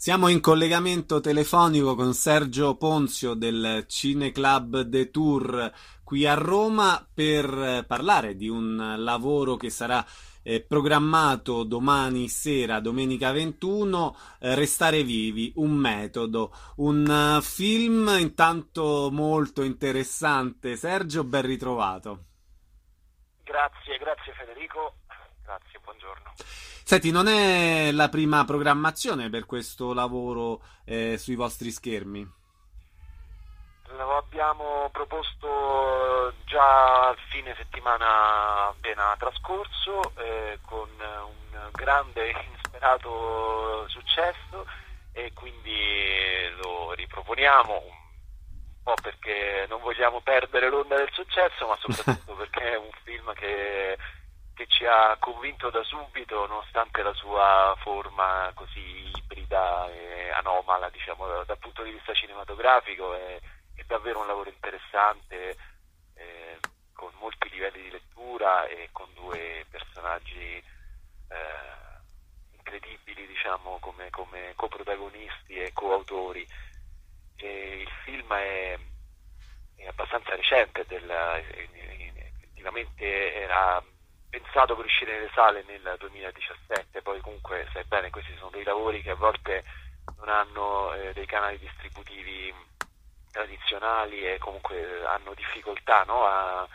Siamo in collegamento telefonico con Sergio Ponzio del Cineclub de Tour qui a Roma per parlare di un lavoro che sarà programmato domani sera, domenica 21, Restare vivi, un metodo, un film intanto molto interessante. Sergio, ben ritrovato. Grazie Federico, grazie, buongiorno. Senti, non è la prima programmazione per questo lavoro sui vostri schermi? Lo abbiamo proposto già al fine settimana appena trascorso, con un grande e inesperato successo, e quindi lo riproponiamo un po' perché non vogliamo perdere l'onda del successo, ma soprattutto perché è un film che ci ha convinto da subito, nonostante la sua forma così ibrida e anomala, diciamo, dal punto di vista cinematografico. È davvero un lavoro interessante, con molti livelli di lettura e con due personaggi incredibili, diciamo, come coprotagonisti e coautori. Il film è abbastanza recente, effettivamente era pensato per uscire nelle sale nel 2017, poi comunque sai bene, questi sono dei lavori che a volte non hanno dei canali distributivi tradizionali e comunque hanno difficoltà, no,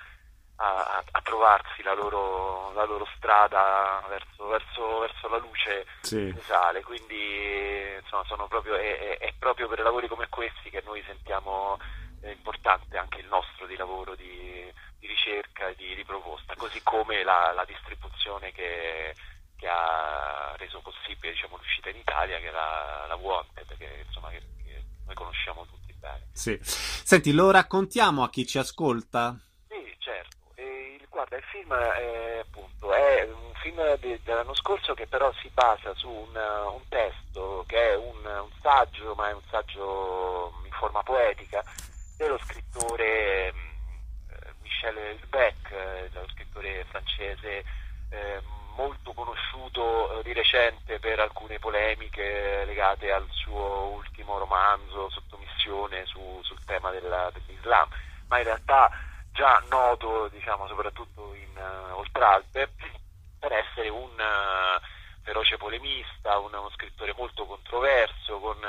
a trovarsi la loro strada verso la luce Sì. nelle sale. Quindi insomma, è proprio per lavori come questi che noi sentiamo importante anche il nostro di lavoro di ricerca e di proposta, così come la distribuzione che ha reso possibile, diciamo, l'uscita in Italia, che è la Wanted, che insomma che noi conosciamo tutti bene. Sì. Senti, lo raccontiamo a chi ci ascolta? Sì, certo. Guarda, il film è un film dell'anno scorso, che però si basa su un testo che è un saggio, ma è un saggio in forma poetica, dello scrittore Michel Houellebecq, dello scrittore francese, eh, molto conosciuto di recente per alcune polemiche legate al suo ultimo romanzo, Sottomissione, sul tema dell'Islam, ma in realtà già noto, diciamo, soprattutto in Oltralpe, per essere un feroce polemista, uno scrittore molto controverso, con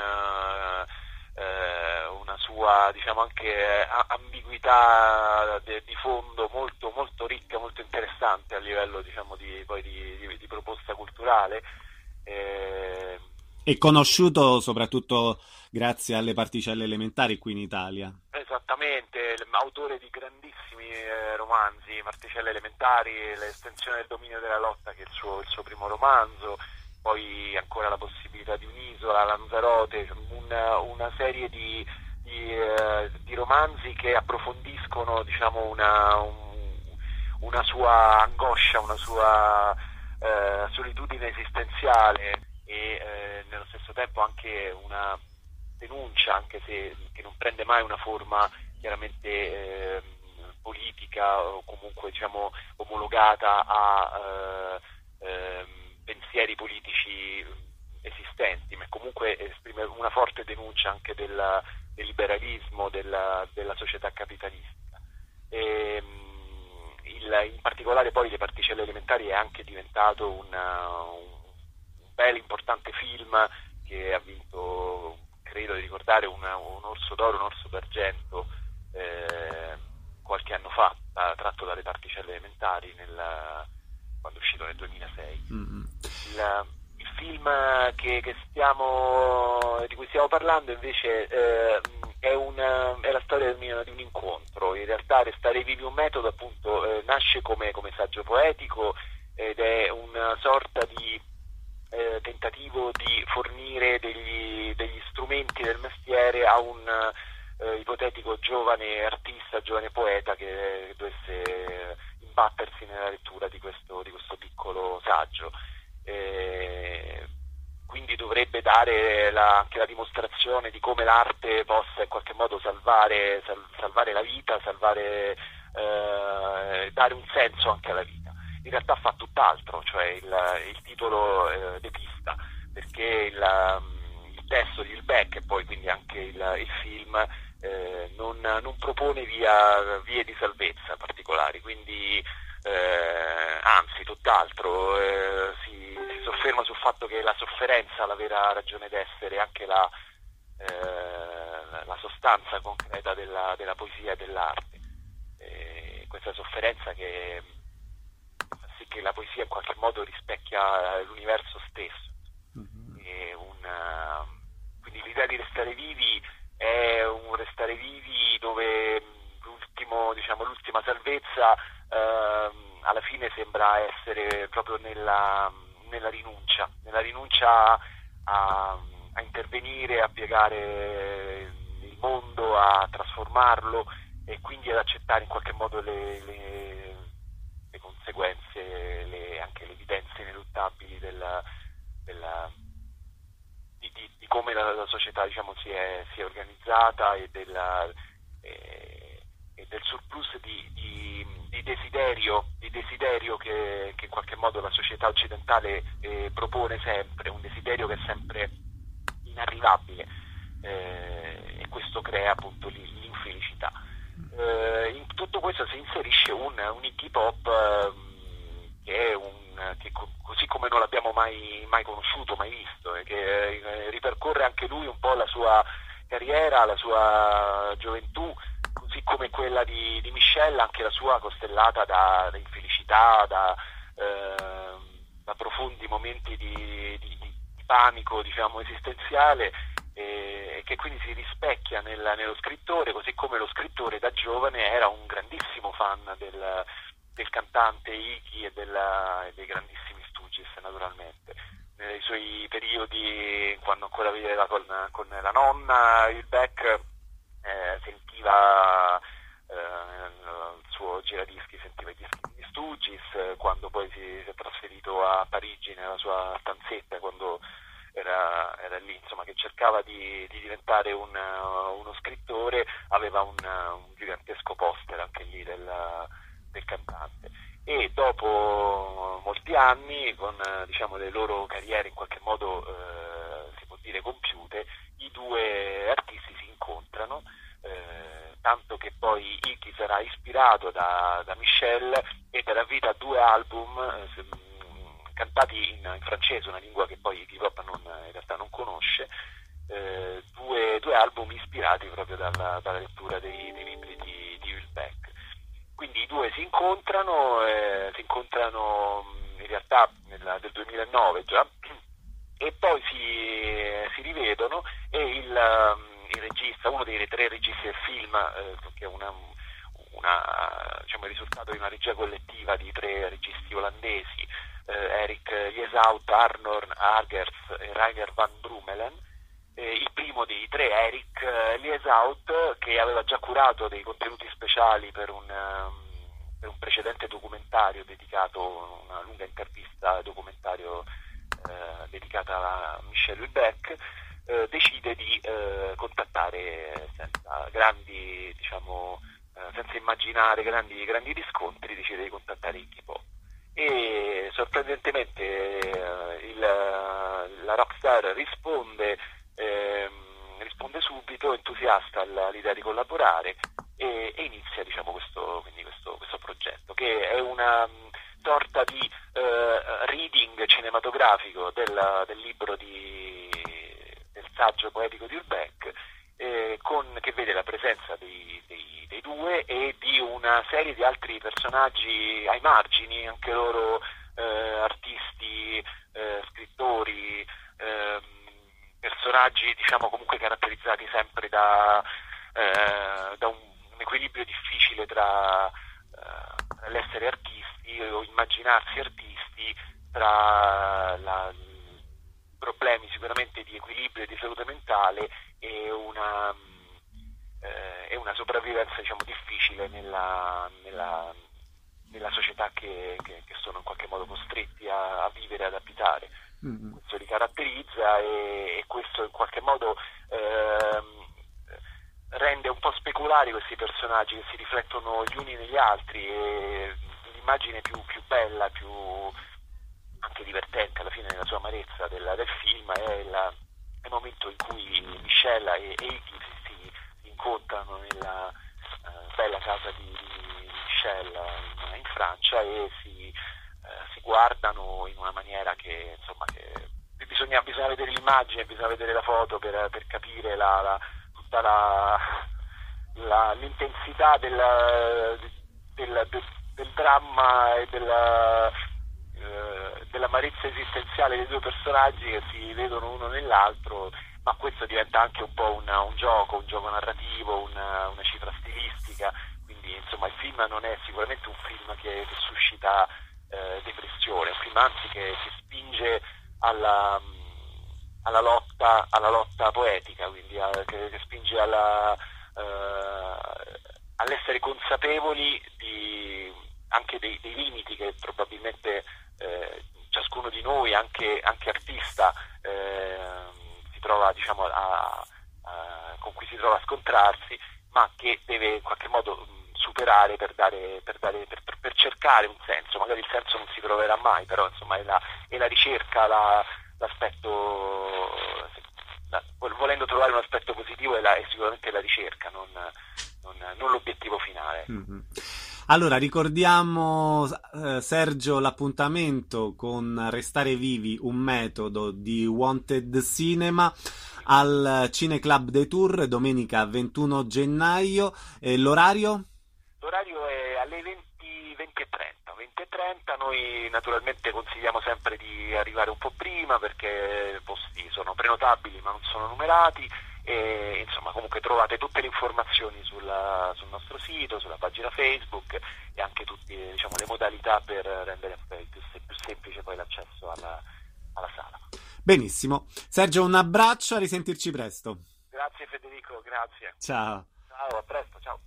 una sua, diciamo, anche ambiguità di fondo molto, molto ricca, molto interessante a livello, diciamo, di proposta culturale. Eh, È conosciuto soprattutto grazie alle particelle elementari qui in Italia. Esattamente, autore di grandissimi romanzi, Marticelle elementari, l'estensione del dominio della lotta, che è il suo primo romanzo, poi ancora La possibilità di un'isola, Lanzarote, una serie di romanzi che approfondiscono, diciamo, una sua angoscia, una sua solitudine esistenziale, e nello stesso tempo anche una denuncia, anche se che non prende mai una forma chiaramente politica, o comunque, diciamo, omologata a pensieri politici esistenti, ma comunque esprime una forte denuncia anche del liberalismo, della società capitalistica. E, in particolare poi Le particelle elementari è anche diventato un bel importante film che ha vinto, credo di ricordare, un orso d'oro, un orso d'argento, qualche anno fa, tratto dalle particelle elementari, quando è uscito nel 2006. Mm. Il film di cui stiamo parlando invece è la storia di un incontro. In realtà Restare vivi, un metodo, appunto, nasce come saggio poetico, ed è una sorta di tentativo di fornire degli strumenti del mestiere a un ipotetico giovane artista, giovane poeta, che dovesse imbattersi nella lettura di questo piccolo saggio. Quindi dovrebbe dare anche la dimostrazione di come l'arte possa in qualche modo salvare la vita, dare un senso anche alla vita. In realtà fa tutt'altro, cioè il titolo depista, perché il stesso di Houellebecq e poi quindi anche il film non propone vie di salvezza particolari, quindi anzi tutt'altro, si sofferma sul fatto che la sofferenza ha la vera ragione d'essere, anche la sostanza concreta della poesia e dell'arte. Questa sofferenza che fa sì che la poesia in qualche modo rispecchia l'universo stesso. Quindi l'idea di restare vivi è un restare vivi dove l'ultima salvezza alla fine sembra essere proprio nella rinuncia a intervenire, a piegare il mondo, a trasformarlo e quindi ad accettare in qualche modo le conseguenze, anche le evidenze ineluttabili di come la società, diciamo, si è organizzata e del surplus di desiderio che in qualche modo la società occidentale propone sempre, un desiderio che è sempre inarrivabile, e questo crea appunto l'infelicità. In tutto questo si inserisce un Iggy Pop che così come non l'abbiamo mai conosciuto, mai visto, e che ripercorre anche lui un po' la sua carriera, la sua gioventù, così come quella di Michel, anche la sua costellata da infelicità, da profondi momenti di panico, diciamo, esistenziale, e che quindi si rispecchia nello scrittore, così come lo scrittore da giovane era un grandissimo fan del cantante Iggy e dei grandissimi Stooges, naturalmente. Nei suoi periodi, quando ancora viveva con la nonna, Houellebecq sentiva il suo giradischi, sentiva i dischi di Stooges. Quando poi si è trasferito a Parigi nella sua stanzetta, quando era lì, insomma, che cercava di diventare uno scrittore, aveva un gigantesco poster anche lì del cantante. E dopo molti anni, con diciamo le loro carriere in qualche modo si può dire compiute, i due artisti si incontrano, tanto che poi Iggy sarà ispirato da Michel e darà vita a 2 album cantati in francese, una lingua che poi Iggy Pop in realtà non conosce, 2 album ispirati proprio dalla lettura dei libri di Houellebecq. Quindi i due si incontrano in realtà del 2009 già, e poi si rivedono, e il regista, uno dei 3 registi del film, che è diciamo, il risultato di una regia collettiva di 3 registi olandesi, Erik Lieshout, Arnold Argerts e Rainer van Brummelen. Il primo dei 3, Erik Lieshout, che aveva già curato dei contenuti speciali per un precedente documentario dedicato, una lunga intervista documentario dedicata a Michel Houellebecq, decide di contattare senza immaginare grandi riscontri, decide di contattare Iggy Pop. E sorprendentemente la rockstar risponde subito, entusiasta all'idea di collaborare, e inizia, diciamo, questo progetto, che è una sorta di reading cinematografico del libro del saggio poetico di Houellebecq, che vede la presenza dei due e di una serie di altri personaggi ai margini, anche loro artisti, scrittori, personaggi, diciamo, comunque caratterizzati sempre da un equilibrio difficile tra l'essere artisti o immaginarsi artisti, tra problemi sicuramente di equilibrio e di salute mentale e una sopravvivenza, diciamo, difficile nella società che sono in qualche modo costretti a vivere, ad abitare. Questo li caratterizza, e questo in qualche modo rende un po' speculari questi personaggi che si riflettono gli uni negli altri, e l'immagine più bella, più anche divertente alla fine nella sua amarezza del film è nel momento in cui Michelle e Iggy si incontrano nella bella casa di Michelle in Francia e si guardano in una maniera che insomma che bisogna vedere l'immagine, bisogna vedere la foto per capire tutta l'intensità del dramma e dell'amarezza esistenziale dei due personaggi che si vedono uno nell'altro, ma questo diventa anche un po' un gioco narrativo, una cifra stilistica, quindi insomma il film non è sicuramente un film che suscita depressione, è un film anzi che spinge alla lotta poetica, quindi che spinge all'essere consapevoli anche dei limiti che probabilmente ciascuno di noi, anche artista, si trova, diciamo, con cui si trova a scontrarsi, ma che deve in qualche modo superare per cercare un senso. Magari il senso non si troverà mai, però insomma è la ricerca, l'aspetto, volendo trovare un aspetto positivo è sicuramente la ricerca, non l'obiettivo finale. Mm-hmm. Allora, ricordiamo, Sergio, l'appuntamento con Restare Vivi, un metodo di Wanted Cinema al Cineclub de Tours, domenica 21 gennaio. L'orario? L'orario è alle 20:30. Noi naturalmente consigliamo sempre di arrivare un po' prima perché i posti sono prenotabili ma non sono numerati. E insomma comunque trovate tutte le informazioni sul nostro sito, sulla pagina Facebook e anche tutte, diciamo, le modalità per rendere più semplice poi l'accesso alla sala. Benissimo. Sergio, un abbraccio, a risentirci presto. Grazie Federico, grazie. Ciao. Ciao, a presto, ciao.